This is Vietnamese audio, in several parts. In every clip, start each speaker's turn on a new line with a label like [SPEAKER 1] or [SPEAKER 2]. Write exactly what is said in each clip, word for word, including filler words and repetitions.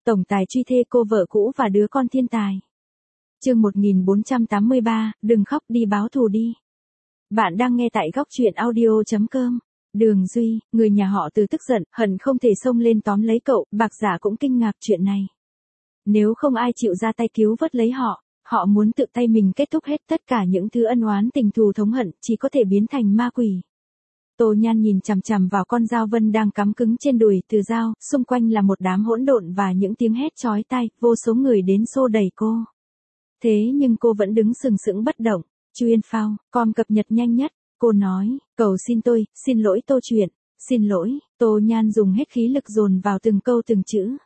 [SPEAKER 1] Tổng tài truy thê cô vợ cũ và đứa con thiên tài. Chương một nghìn bốn trăm tám mươi ba, đừng khóc đi báo thù đi. Bạn đang nghe tại góc truyện audio chấm com. Đường Duy, người nhà họ Từ tức giận, hận không thể xông lên tóm lấy cậu, Bạc Giả cũng kinh ngạc chuyện này. Nếu không ai chịu ra tay cứu vớt lấy họ, họ muốn tự tay mình kết thúc hết tất cả những thứ ân oán tình thù thống hận, chỉ có thể biến thành ma quỷ. Tô Nhan nhìn chằm chằm vào con dao vân đang cắm cứng trên đùi Từ Dao, xung quanh là một đám hỗn độn và những tiếng hét chói tai, vô số người đến xô đẩy cô. Thế nhưng cô vẫn đứng sừng sững bất động. Chuyên phao, com cập nhật nhanh nhất, cô nói, cầu xin tôi, xin lỗi Tô chuyện, xin lỗi. Tô Nhan dùng hết khí lực dồn vào từng câu từng chữ.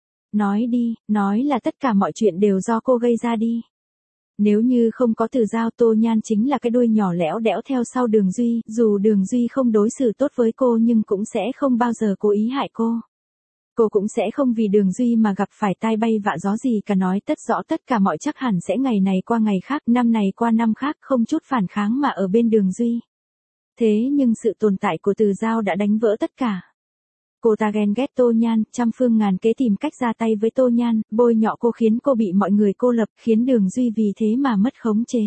[SPEAKER 1] Nói đi, nói là tất cả mọi chuyện đều do cô gây ra đi. Nếu như không có Từ Dao, Tô Nhan chính là cái đuôi nhỏ lẽo đẽo theo sau Đường Duy, dù Đường Duy không đối xử tốt với cô nhưng cũng sẽ không bao giờ cố ý hại cô. Cô cũng sẽ không vì Đường Duy mà gặp phải tai bay vạ gió gì cả, nói tất rõ tất cả mọi chắc hẳn sẽ ngày này qua ngày khác, năm này qua năm khác, không chút phản kháng mà ở bên Đường Duy. Thế nhưng sự tồn tại của Từ Dao đã đánh vỡ tất cả. Cô ta ghen ghét Tô Nhan, trăm phương ngàn kế tìm cách ra tay với Tô Nhan, bôi nhọ cô khiến cô bị mọi người cô lập, khiến Đường Duy vì thế mà mất khống chế.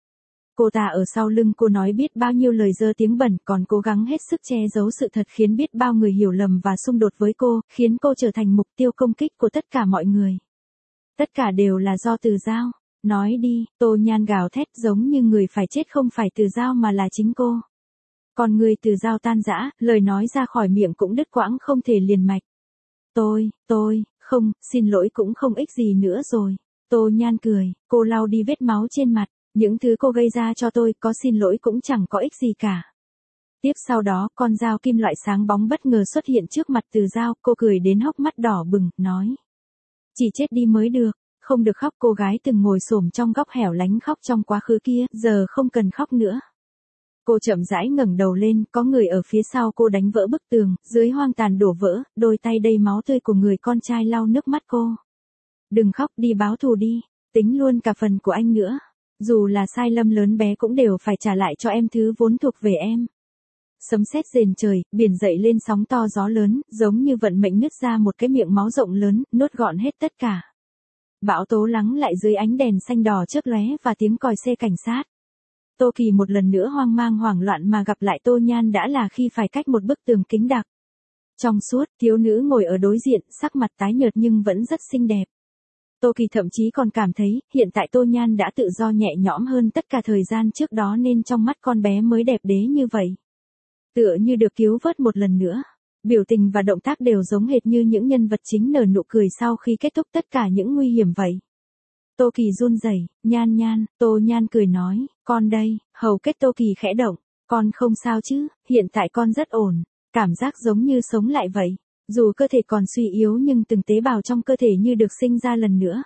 [SPEAKER 1] Cô ta ở sau lưng cô nói biết bao nhiêu lời dơ tiếng bẩn, còn cố gắng hết sức che giấu sự thật, khiến biết bao người hiểu lầm và xung đột với cô, khiến cô trở thành mục tiêu công kích của tất cả mọi người. Tất cả đều là do Từ Dao. Nói đi, Tô Nhan gào thét giống như người phải chết không phải Từ Dao mà là chính cô. Còn người Từ Dao tan rã, lời nói ra khỏi miệng cũng đứt quãng không thể liền mạch. Tôi, tôi, không, xin lỗi cũng không ích gì nữa rồi. Tô Nhan cười, cô lau đi vết máu trên mặt. Những thứ cô gây ra cho tôi, có xin lỗi cũng chẳng có ích gì cả. Tiếp sau đó, con dao kim loại sáng bóng bất ngờ xuất hiện trước mặt Từ Dao, cô cười đến hốc mắt đỏ bừng, nói. Chỉ chết đi mới được, không được khóc. Cô gái từng ngồi xổm trong góc hẻo lánh khóc trong quá khứ kia, giờ không cần khóc nữa. Cô chậm rãi ngẩng đầu lên, có người ở phía sau cô đánh vỡ bức tường, dưới hoang tàn đổ vỡ, đôi tay đầy máu tươi của người con trai lau nước mắt cô. Đừng khóc, đi báo thù đi, tính luôn cả phần của anh nữa. Dù là sai lầm lớn bé cũng đều phải trả lại cho em thứ vốn thuộc về em. Sấm sét rền trời, biển dậy lên sóng to gió lớn, giống như vận mệnh nứt ra một cái miệng máu rộng lớn, nuốt gọn hết tất cả. Bão tố lắng lại dưới ánh đèn xanh đỏ chớp lóe và tiếng còi xe cảnh sát. Tô Kỳ một lần nữa hoang mang hoảng loạn mà gặp lại Tô Nhan đã là khi phải cách một bức tường kính đặc. Trong suốt, thiếu nữ ngồi ở đối diện, sắc mặt tái nhợt nhưng vẫn rất xinh đẹp. Tô Kỳ thậm chí còn cảm thấy, hiện tại Tô Nhan đã tự do nhẹ nhõm hơn tất cả thời gian trước đó nên trong mắt con bé mới đẹp đế như vậy. Tựa như được cứu vớt một lần nữa. Biểu tình và động tác đều giống hệt như những nhân vật chính nở nụ cười sau khi kết thúc tất cả những nguy hiểm vậy. Tô Kỳ run rẩy, Nhan Nhan, Tô Nhan cười nói, con đây, hầu kết Tô Kỳ khẽ động, con không sao chứ, hiện tại con rất ổn, cảm giác giống như sống lại vậy. Dù cơ thể còn suy yếu nhưng từng tế bào trong cơ thể như được sinh ra lần nữa.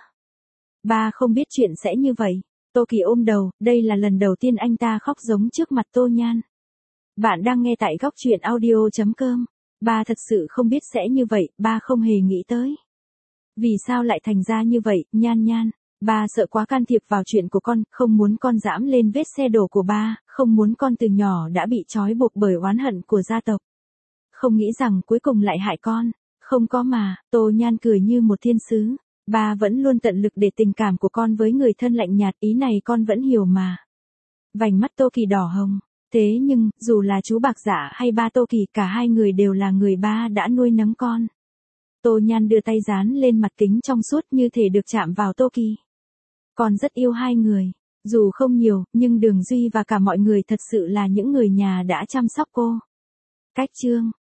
[SPEAKER 1] Ba không biết chuyện sẽ như vậy. Tô Kỳ ôm đầu, đây là lần đầu tiên anh ta khóc giống trước mặt Tô Nhan. Bạn đang nghe tại góc truyện audio chấm com. Ba thật sự không biết sẽ như vậy, ba không hề nghĩ tới. Vì sao lại thành ra như vậy, Nhan Nhan? Ba sợ quá can thiệp vào chuyện của con, không muốn con dẫm lên vết xe đổ của ba, không muốn con từ nhỏ đã bị trói buộc bởi oán hận của gia tộc. Không nghĩ rằng cuối cùng lại hại con. Không có mà, Tô Nhan cười như một thiên sứ. Ba vẫn luôn tận lực để tình cảm của con với người thân lạnh nhạt, ý này con vẫn hiểu mà. Vành mắt Tô Kỳ đỏ hồng. Thế nhưng, dù là chú Bạc Giả hay ba Tô Kỳ, cả hai người đều là người ba đã nuôi nấng con. Tô Nhan đưa tay dán lên mặt kính trong suốt như thể được chạm vào Tô Kỳ. Con rất yêu hai người. Dù không nhiều, nhưng Đường Duy và cả mọi người thật sự là những người nhà đã chăm sóc cô. Cách chương